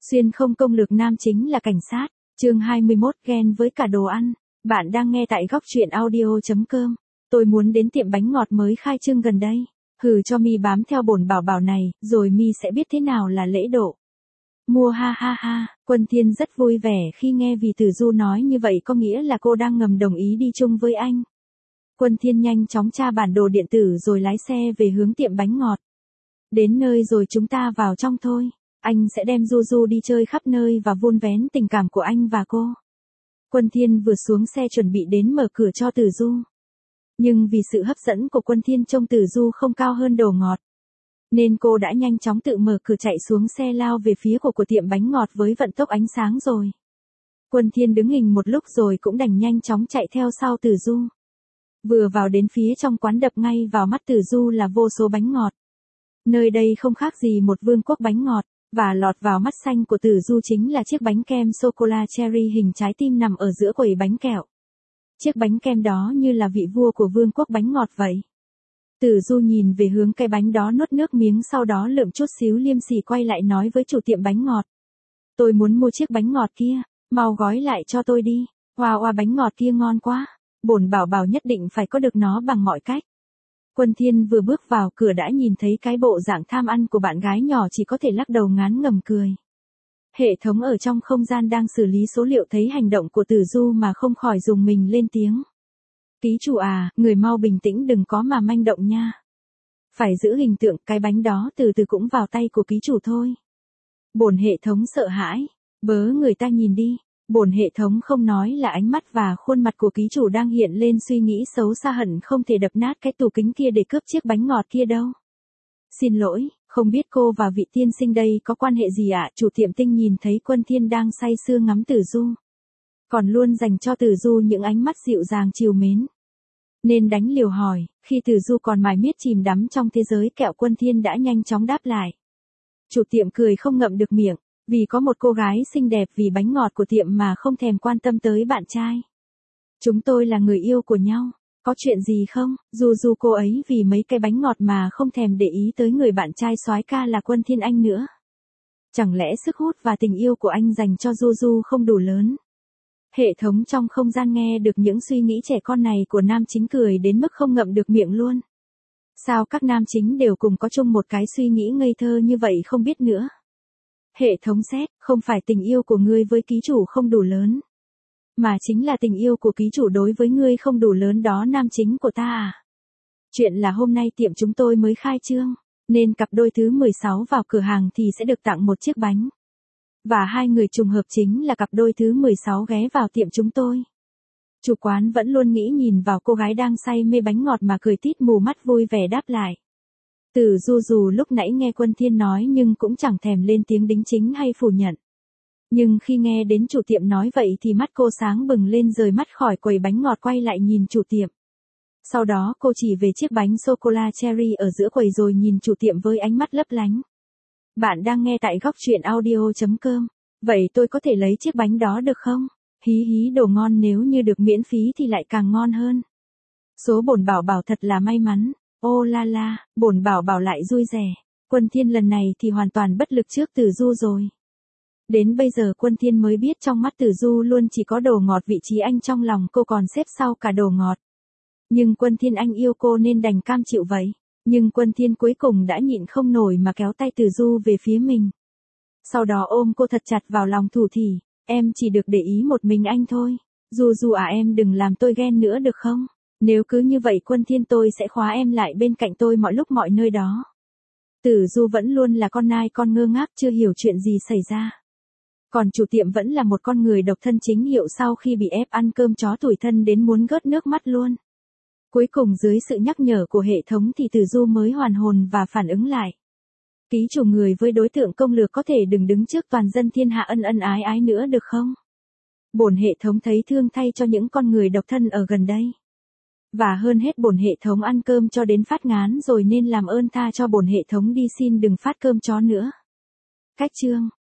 Xuyên không công lược nam chính là cảnh sát, chương 21 ghen với cả đồ ăn. Bạn đang nghe tại góc truyện audio.com. Tôi muốn đến tiệm bánh ngọt mới khai trương gần đây. Hừ cho mi bám theo bổn bảo bảo này, rồi mi sẽ biết thế nào là lễ độ. Mua ha ha ha, Quân Thiên rất vui vẻ khi nghe vì Tử Du nói như vậy có nghĩa là cô đang ngầm đồng ý đi chung với anh. Quân Thiên nhanh chóng tra bản đồ điện tử rồi lái xe về hướng tiệm bánh ngọt. Đến nơi rồi chúng ta vào trong thôi. Anh sẽ đem Du Du đi chơi khắp nơi và vun vén tình cảm của anh và cô. Quân Thiên vừa xuống xe chuẩn bị đến mở cửa cho Tử Du. Nhưng vì sự hấp dẫn của Quân Thiên trông Tử Du không cao hơn đồ ngọt, nên cô đã nhanh chóng tự mở cửa chạy xuống xe lao về phía của tiệm bánh ngọt với vận tốc ánh sáng rồi. Quân Thiên đứng hình một lúc rồi cũng đành nhanh chóng chạy theo sau Tử Du. Vừa vào đến phía trong quán đập ngay vào mắt Tử Du là vô số bánh ngọt. Nơi đây không khác gì một vương quốc bánh ngọt, và lọt vào mắt xanh của Tử Du chính là chiếc bánh kem sô-cô-la cherry hình trái tim nằm ở giữa quầy bánh kẹo. Chiếc bánh kem đó như là vị vua của vương quốc bánh ngọt vậy. Tử Du nhìn về hướng cái bánh đó nuốt nước miếng sau đó lượm chút xíu liêm sỉ quay lại nói với chủ tiệm bánh ngọt. Tôi muốn mua chiếc bánh ngọt kia, mau gói lại cho tôi đi, wow bánh ngọt kia ngon quá, bổn bảo bảo nhất định phải có được nó bằng mọi cách. Quân Thiên vừa bước vào cửa đã nhìn thấy cái bộ dạng tham ăn của bạn gái nhỏ chỉ có thể lắc đầu ngán ngẩm cười. Hệ thống ở trong không gian đang xử lý số liệu thấy hành động của Tử Du mà không khỏi rùng mình lên tiếng. Ký chủ à, người mau bình tĩnh đừng có mà manh động nha. Phải giữ hình tượng, cái bánh đó từ từ cũng vào tay của ký chủ thôi. Bổn hệ thống sợ hãi, bớ người ta nhìn đi. Bổn hệ thống không nói là ánh mắt và khuôn mặt của ký chủ đang hiện lên suy nghĩ xấu xa hận không thể đập nát cái tủ kính kia để cướp chiếc bánh ngọt kia đâu. Xin lỗi, không biết cô và vị tiên sinh đây có quan hệ gì ạ? Chủ tiệm tinh nhìn thấy Quân Thiên đang say sưa ngắm Tử Du, còn luôn dành cho Tử Du những ánh mắt dịu dàng trìu mến, nên đánh liều hỏi. Khi Tử Du còn mải miết chìm đắm trong thế giới kẹo, Quân Thiên đã nhanh chóng đáp lại. Chủ tiệm cười không ngậm được miệng. Vì có một cô gái xinh đẹp vì bánh ngọt của tiệm mà không thèm quan tâm tới bạn trai. Chúng tôi là người yêu của nhau, có chuyện gì không? Dù cô ấy vì mấy cái bánh ngọt mà không thèm để ý tới người bạn trai soái ca là Quân Thiên Anh nữa. Chẳng lẽ sức hút và tình yêu của anh dành cho Du không đủ lớn? Hệ thống trong không gian nghe được những suy nghĩ trẻ con này của nam chính cười đến mức không ngậm được miệng luôn. Sao các nam chính đều cùng có chung một cái suy nghĩ ngây thơ như vậy không biết nữa. Hệ thống xét, không phải tình yêu của ngươi với ký chủ không đủ lớn, mà chính là tình yêu của ký chủ đối với ngươi không đủ lớn đó nam chính của ta à. Chuyện là hôm nay tiệm chúng tôi mới khai trương, nên cặp đôi thứ 16 vào cửa hàng thì sẽ được tặng một chiếc bánh. Và hai người trùng hợp chính là cặp đôi thứ 16 ghé vào tiệm chúng tôi. Chủ quán vẫn luôn nghĩ nhìn vào cô gái đang say mê bánh ngọt mà cười tít mù mắt vui vẻ đáp lại. Tử Du dù lúc nãy nghe Quân Thiên nói nhưng cũng chẳng thèm lên tiếng đính chính hay phủ nhận. Nhưng khi nghe đến chủ tiệm nói vậy thì mắt cô sáng bừng lên rời mắt khỏi quầy bánh ngọt quay lại nhìn chủ tiệm. Sau đó cô chỉ về chiếc bánh sô-cô-la cherry ở giữa quầy rồi nhìn chủ tiệm với ánh mắt lấp lánh. Bạn đang nghe tại góc truyện audio.com. Vậy tôi có thể lấy chiếc bánh đó được không? Hí hí đồ ngon nếu như được miễn phí thì lại càng ngon hơn. Số bổn bảo bảo thật là may mắn. Ô la la, bổn bảo bảo lại vui rẻ. Quân Thiên lần này thì hoàn toàn bất lực trước Tử Du rồi. Đến bây giờ Quân Thiên mới biết trong mắt Tử Du luôn chỉ có đồ ngọt, vị trí anh trong lòng cô còn xếp sau cả đồ ngọt. Nhưng Quân Thiên anh yêu cô nên đành cam chịu vậy. Nhưng Quân Thiên cuối cùng đã nhịn không nổi mà kéo tay Tử Du về phía mình. Sau đó ôm cô thật chặt vào lòng thủ thỉ, em chỉ được để ý một mình anh thôi. Du à em đừng làm tôi ghen nữa được không? Nếu cứ như vậy Quân Thiên tôi sẽ khóa em lại bên cạnh tôi mọi lúc mọi nơi đó. Tử Du vẫn luôn là con nai con ngơ ngác chưa hiểu chuyện gì xảy ra. Còn chủ tiệm vẫn là một con người độc thân chính hiệu sau khi bị ép ăn cơm chó tủi thân đến muốn gớt nước mắt luôn. Cuối cùng dưới sự nhắc nhở của hệ thống thì Tử Du mới hoàn hồn và phản ứng lại. Ký chủ người với đối tượng công lược có thể đừng đứng trước toàn dân thiên hạ ân ái nữa được không? Bổn hệ thống thấy thương thay cho những con người độc thân ở gần đây. Và hơn hết bổn hệ thống ăn cơm cho đến phát ngán rồi nên làm ơn tha cho bổn hệ thống đi, xin đừng phát cơm chó nữa. Cách chương